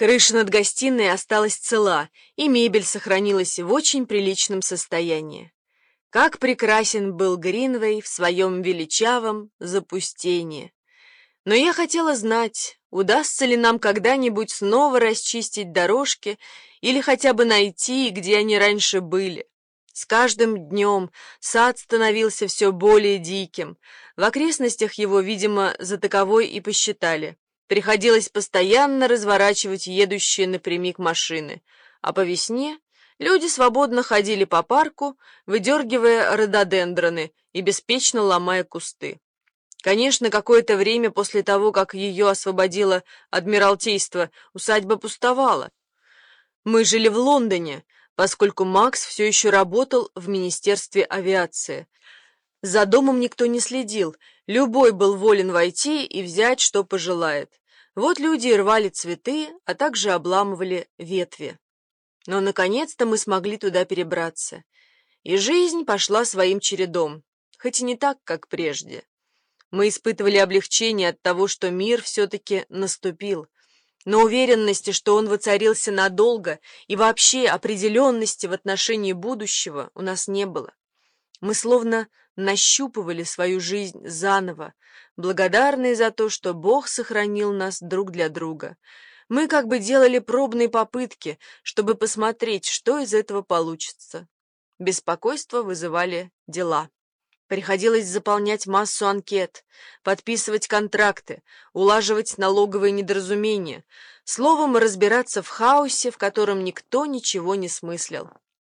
Крыша над гостиной осталась цела, и мебель сохранилась в очень приличном состоянии. Как прекрасен был Гринвей в своем величавом запустении. Но я хотела знать, удастся ли нам когда-нибудь снова расчистить дорожки или хотя бы найти, где они раньше были. С каждым днем сад становился все более диким. В окрестностях его, видимо, за таковой и посчитали. Приходилось постоянно разворачивать едущие напрямик машины, а по весне люди свободно ходили по парку, выдергивая рододендроны и беспечно ломая кусты. Конечно, какое-то время после того, как ее освободило Адмиралтейство, усадьба пустовала. Мы жили в Лондоне, поскольку Макс все еще работал в Министерстве авиации. За домом никто не следил, любой был волен войти и взять, что пожелает. Вот люди и рвали цветы, а также обламывали ветви. Но, наконец-то, мы смогли туда перебраться. И жизнь пошла своим чередом, хоть и не так, как прежде. Мы испытывали облегчение от того, что мир все-таки наступил. Но уверенности, что он воцарился надолго, и вообще определенности в отношении будущего у нас не было. Мы словно нащупывали свою жизнь заново, благодарные за то, что Бог сохранил нас друг для друга. Мы как бы делали пробные попытки, чтобы посмотреть, что из этого получится. Беспокойство вызывали дела. Приходилось заполнять массу анкет, подписывать контракты, улаживать налоговые недоразумения, словом, разбираться в хаосе, в котором никто ничего не смыслил.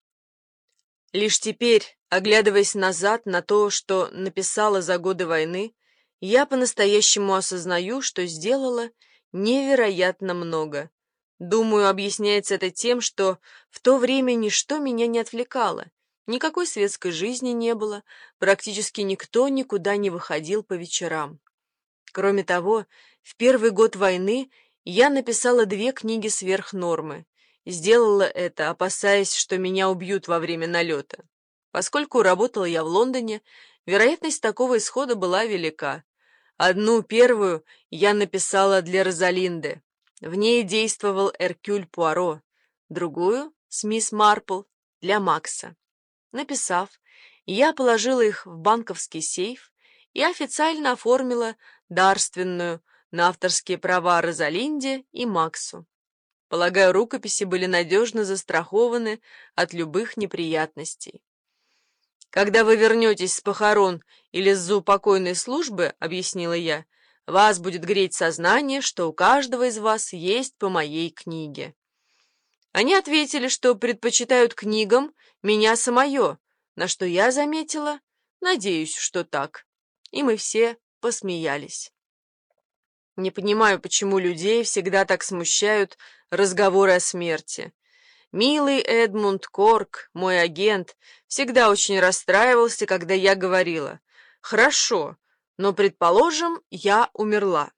Лишь теперь, оглядываясь назад на то, что написала за годы войны, я по-настоящему осознаю, что сделала невероятно много. Думаю, объясняется это тем, что в то время ничто меня не отвлекало. Никакой светской жизни не было, практически никто никуда не выходил по вечерам. Кроме того, в первый год войны я написала 2 книги сверх нормы. Сделала это, опасаясь, что меня убьют во время налета. Поскольку работала я в Лондоне, вероятность такого исхода была велика. Одну первую я написала для Розалинды. В ней действовал Эркюль Пуаро. Другую, с мисс Марпл, для Макса. Написав, я положила их в банковский сейф и официально оформила дарственную на авторские права Розалинде и Максу. Полагаю, рукописи были надежно застрахованы от любых неприятностей. «Когда вы вернетесь с похорон или с заупокойной службы, — объяснила я, — вас будет греть сознание, что у каждого из вас есть по моей книге». Они ответили, что предпочитают книгам меня самое, на что я заметила, надеюсь, что так. И мы все посмеялись. Не понимаю, почему людей всегда так смущают разговоры о смерти. Милый Эдмунд Корк, мой агент, всегда очень расстраивался, когда я говорила: «Хорошо, но, предположим, я умерла».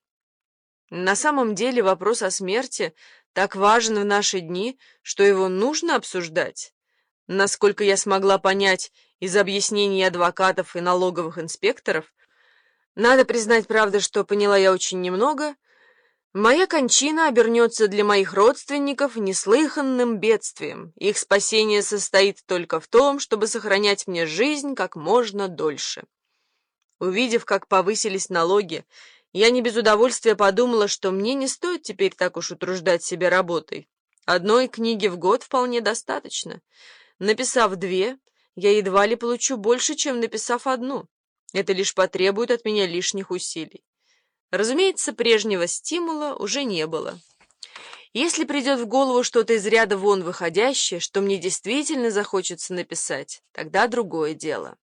На самом деле вопрос о смерти так важен в наши дни, что его нужно обсуждать. Насколько я смогла понять из объяснений адвокатов и налоговых инспекторов, надо признать, правда, что поняла я очень немного, моя кончина обернется для моих родственников неслыханным бедствием. Их спасение состоит только в том, чтобы сохранять мне жизнь как можно дольше. Увидев, как повысились налоги, я не без удовольствия подумала, что мне не стоит теперь так уж утруждать себя работой. Одной книги в год вполне достаточно. Написав 2, я едва ли получу больше, чем написав 1. Это лишь потребует от меня лишних усилий. Разумеется, прежнего стимула уже не было. Если придет в голову что-то из ряда вон выходящее, что мне действительно захочется написать, тогда другое дело.